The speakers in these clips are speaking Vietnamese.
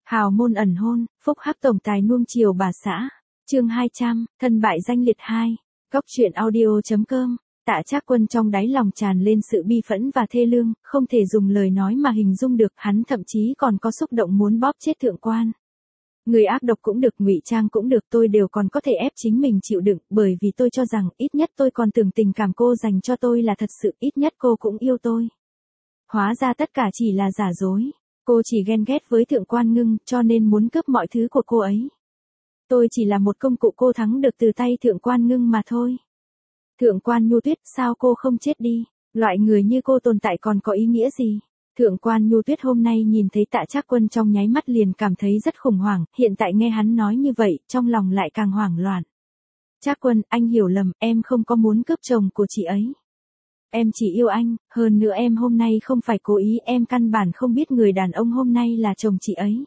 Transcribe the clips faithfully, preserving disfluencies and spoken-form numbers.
Hào môn ẩn hôn, phúc hắc tổng tài nuông chiều bà xã. Chương hai trăm, thân bại danh liệt hai. Góc truyện audio.com. Tạ Trác Quân trong đáy lòng tràn lên sự bi phẫn và thê lương, không thể dùng lời nói mà hình dung được, hắn thậm chí còn có xúc động muốn bóp chết thượng quan. Người ác độc cũng được, ngụy trang cũng được, tôi đều còn có thể ép chính mình chịu đựng, bởi vì tôi cho rằng ít nhất tôi còn tưởng tình cảm cô dành cho tôi là thật sự, ít nhất cô cũng yêu tôi. Hóa ra tất cả chỉ là giả dối. Cô chỉ ghen ghét với thượng quan Ngưng, cho nên muốn cướp mọi thứ của cô ấy. Tôi chỉ là một công cụ cô thắng được từ tay thượng quan Ngưng mà thôi. Thượng quan Nhu Tuyết, sao cô không chết đi? Loại người như cô tồn tại còn có ý nghĩa gì? Thượng quan Nhu Tuyết hôm nay nhìn thấy Tạ Trác Quân trong nháy mắt liền cảm thấy rất khủng hoảng, hiện tại nghe hắn nói như vậy, trong lòng lại càng hoảng loạn. Trác Quân, anh hiểu lầm, em không có muốn cướp chồng của chị ấy. Em chỉ yêu anh, hơn nữa em hôm nay không phải cố ý, em căn bản không biết người đàn ông hôm nay là chồng chị ấy.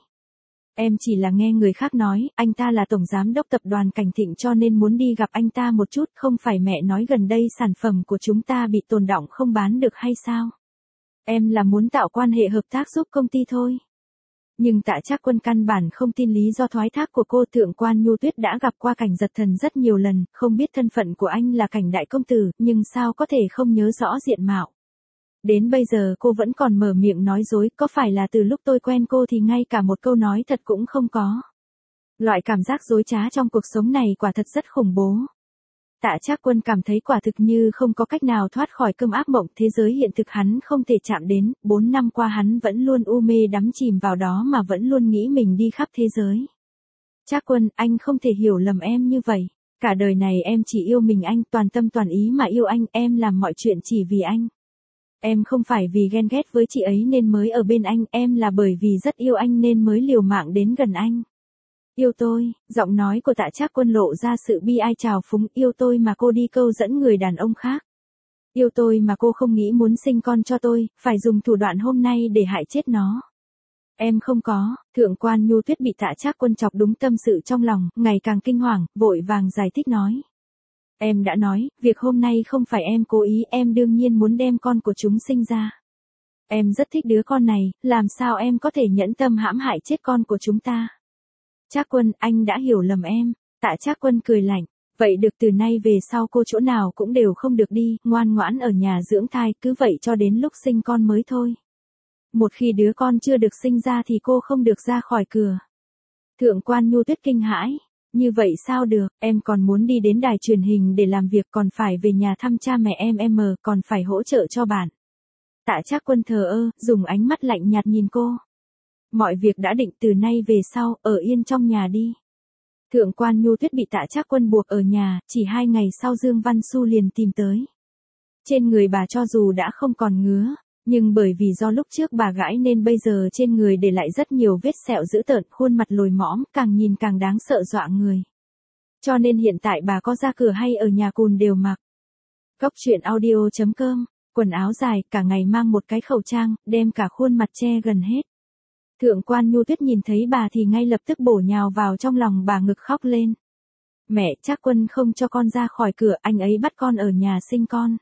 Em chỉ là nghe người khác nói, anh ta là tổng giám đốc tập đoàn Cảnh Thịnh cho nên muốn đi gặp anh ta một chút, không phải mẹ nói gần đây sản phẩm của chúng ta bị tồn đọng không bán được hay sao? Em là muốn tạo quan hệ hợp tác giúp công ty thôi. Nhưng Tạ Trác Quân căn bản không tin lý do thoái thác của cô. Thượng quan Nhu Tuyết đã gặp qua Cảnh Giật Thần rất nhiều lần, không biết thân phận của anh là Cảnh đại công tử, nhưng sao có thể không nhớ rõ diện mạo. Đến bây giờ cô vẫn còn mở miệng nói dối, có phải là từ lúc tôi quen cô thì ngay cả một câu nói thật cũng không có. Loại cảm giác dối trá trong cuộc sống này quả thật rất khủng bố. Tạ Trác Quân cảm thấy quả thực như không có cách nào thoát khỏi cơn ác mộng, thế giới hiện thực hắn không thể chạm đến, bốn năm qua hắn vẫn luôn u mê đắm chìm vào đó mà vẫn luôn nghĩ mình đi khắp thế giới. Trác Quân, anh không thể hiểu lầm em như vậy, cả đời này em chỉ yêu mình anh, toàn tâm toàn ý mà yêu anh, em làm mọi chuyện chỉ vì anh. Em không phải vì ghen ghét với chị ấy nên mới ở bên anh, em là bởi vì rất yêu anh nên mới liều mạng đến gần anh. Yêu tôi, giọng nói của Tạ Trác Quân lộ ra sự bi ai trào phúng, yêu tôi mà cô đi câu dẫn người đàn ông khác. Yêu tôi mà cô không nghĩ muốn sinh con cho tôi, phải dùng thủ đoạn hôm nay để hại chết nó. Em không có. Thượng quan Nhu Tuyết bị Tạ Trác Quân chọc đúng tâm sự trong lòng, ngày càng kinh hoàng, vội vàng giải thích nói. Em đã nói, việc hôm nay không phải em cố ý, em đương nhiên muốn đem con của chúng sinh ra. Em rất thích đứa con này, làm sao em có thể nhẫn tâm hãm hại chết con của chúng ta. Trác Quân, anh đã hiểu lầm em. Tạ Trác Quân cười lạnh. Vậy được, từ nay về sau cô chỗ nào cũng đều không được đi, ngoan ngoãn ở nhà dưỡng thai, cứ vậy cho đến lúc sinh con mới thôi. Một khi đứa con chưa được sinh ra thì cô không được ra khỏi cửa. Thượng quan Nhu Tuyết kinh hãi. Như vậy sao được, em còn muốn đi đến đài truyền hình để làm việc, còn phải về nhà thăm cha mẹ em em, còn phải hỗ trợ cho bạn. Tạ Trác Quân thờ ơ, dùng ánh mắt lạnh nhạt nhìn cô. Mọi việc đã định, từ nay về sau, ở yên trong nhà đi. Thượng quan Nhu Tuyết bị Tạ Trác Quân buộc ở nhà, chỉ hai ngày sau Dương Văn Xu liền tìm tới. Trên người bà cho dù đã không còn ngứa, nhưng bởi vì do lúc trước bà gãi nên bây giờ trên người để lại rất nhiều vết sẹo dữ tợn, khuôn mặt lồi mõm, càng nhìn càng đáng sợ dọa người. Cho nên hiện tại bà có ra cửa hay ở nhà cùn đều mặc. Góc truyện audio.com, quần áo dài, cả ngày mang một cái khẩu trang, đem cả khuôn mặt che gần hết. Thượng quan Nhu Tuyết nhìn thấy bà thì ngay lập tức bổ nhào vào trong lòng bà, ngực khóc lên. Mẹ, Trác Quân không cho con ra khỏi cửa, anh ấy bắt con ở nhà sinh con.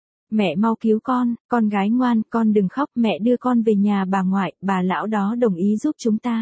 Mẹ mau cứu con, con gái ngoan, con đừng khóc, mẹ đưa con về nhà bà ngoại, bà lão đó đồng ý giúp chúng ta.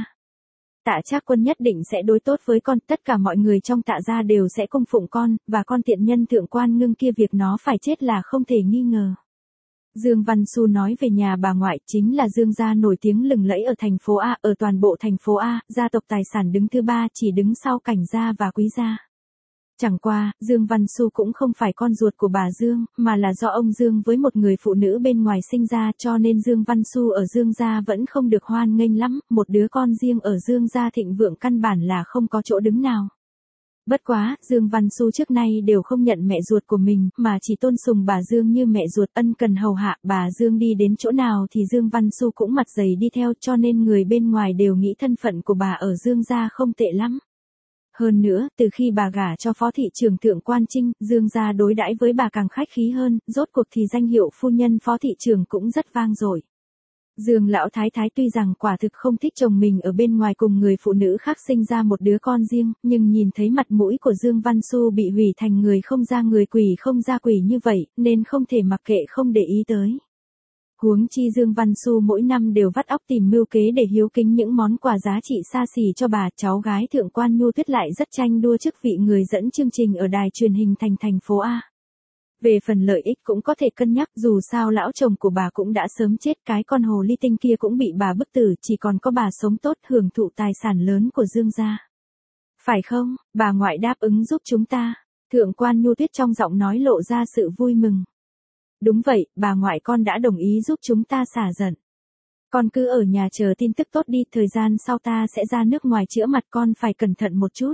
Tạ Trác Quân nhất định sẽ đối tốt với con, tất cả mọi người trong Tạ gia đều sẽ cung phụng con, và con tiện nhân Thượng quan Ngưng kia việc nó phải chết là không thể nghi ngờ. Dương Văn Xu nói về nhà bà ngoại, chính là Dương gia nổi tiếng lừng lẫy ở thành phố A, ở toàn bộ thành phố A, gia tộc tài sản đứng thứ ba, chỉ đứng sau Cảnh gia và Quý gia. Chẳng qua, Dương Văn Xu cũng không phải con ruột của bà Dương, mà là do ông Dương với một người phụ nữ bên ngoài sinh ra, cho nên Dương Văn Xu ở Dương gia vẫn không được hoan nghênh lắm, một đứa con riêng ở Dương gia thịnh vượng căn bản là không có chỗ đứng nào. Bất quá, Dương Văn Xu trước nay đều không nhận mẹ ruột của mình, mà chỉ tôn sùng bà Dương như mẹ ruột, ân cần hầu hạ, bà Dương đi đến chỗ nào thì Dương Văn Xu cũng mặt dày đi theo, cho nên người bên ngoài đều nghĩ thân phận của bà ở Dương gia không tệ lắm. Hơn nữa, từ khi bà gả cho phó thị trưởng Thượng quan Trinh, Dương gia đối đãi với bà càng khách khí hơn, rốt cuộc thì danh hiệu phu nhân phó thị trưởng cũng rất vang dội. Dương lão thái thái tuy rằng quả thực không thích chồng mình ở bên ngoài cùng người phụ nữ khác sinh ra một đứa con riêng, nhưng nhìn thấy mặt mũi của Dương Văn Xu bị hủy thành người không ra người quỷ không ra quỷ như vậy, nên không thể mặc kệ không để ý tới. Huống chi Dương Văn Xu mỗi năm đều vắt óc tìm mưu kế để hiếu kính những món quà giá trị xa xỉ cho bà, cháu gái Thượng quan Nhu Tuyết lại rất tranh đua chức vị người dẫn chương trình ở đài truyền hình thành thành phố A. Về phần lợi ích cũng có thể cân nhắc, dù sao lão chồng của bà cũng đã sớm chết, cái con hồ ly tinh kia cũng bị bà bức tử, chỉ còn có bà sống tốt hưởng thụ tài sản lớn của Dương gia. Phải không, bà ngoại đáp ứng giúp chúng ta. Thượng quan Nhu Tuyết trong giọng nói lộ ra sự vui mừng. Đúng vậy, bà ngoại con đã đồng ý giúp chúng ta xả giận. Con cứ ở nhà chờ tin tức tốt đi, thời gian sau ta sẽ ra nước ngoài chữa mặt, con phải cẩn thận một chút.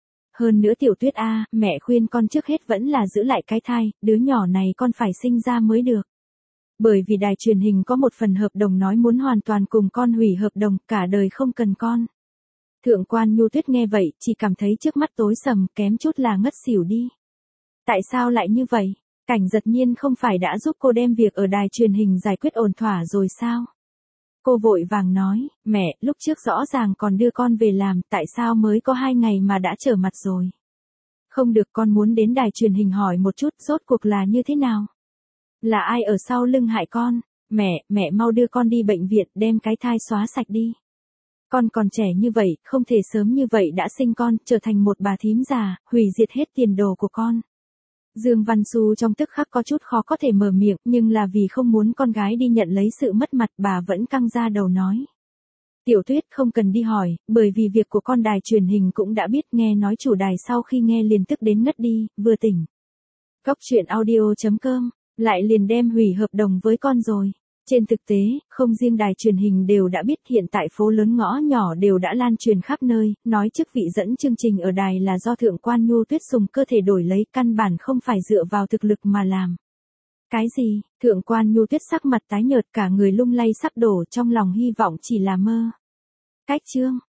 Hơn nữa Tiểu Tuyết a, mẹ khuyên con trước hết vẫn là giữ lại cái thai, đứa nhỏ này con phải sinh ra mới được. Bởi vì đài truyền hình có một phần hợp đồng nói muốn hoàn toàn cùng con hủy hợp đồng, cả đời không cần con. Thượng quan Nhu Tuyết nghe vậy, chỉ cảm thấy trước mắt tối sầm, kém chút là ngất xỉu đi. Tại sao lại như vậy? Cảnh Giật Nhiên không phải đã giúp cô đem việc ở đài truyền hình giải quyết ổn thỏa rồi sao? Cô vội vàng nói, mẹ, lúc trước rõ ràng còn đưa con về làm, tại sao mới có hai ngày mà đã trở mặt rồi? Không được, con muốn đến đài truyền hình hỏi một chút, rốt cuộc là như thế nào? Là ai ở sau lưng hại con? Mẹ, mẹ mau đưa con đi bệnh viện, đem cái thai xóa sạch đi. Con còn trẻ như vậy, không thể sớm như vậy đã sinh con, trở thành một bà thím già, hủy diệt hết tiền đồ của con. Dương Văn Xu trong tức khắc có chút khó có thể mở miệng, nhưng là vì không muốn con gái đi nhận lấy sự mất mặt, bà vẫn căng ra đầu nói. Tiểu Tuyết không cần đi hỏi, bởi vì việc của con đài truyền hình cũng đã biết, nghe nói chủ đài sau khi nghe liền tức đến ngất đi, vừa tỉnh. Góc truyện audio chấm com, lại liền đem hủy hợp đồng với con rồi. Trên thực tế, không riêng đài truyền hình đều đã biết, hiện tại phố lớn ngõ nhỏ đều đã lan truyền khắp nơi, nói chức vị dẫn chương trình ở đài là do Thượng quan Nhu Tuyết dùng cơ thể đổi lấy, căn bản không phải dựa vào thực lực mà làm. Cái gì? Thượng quan Nhu Tuyết sắc mặt tái nhợt, cả người lung lay sắp đổ, trong lòng hy vọng chỉ là mơ. Cách chương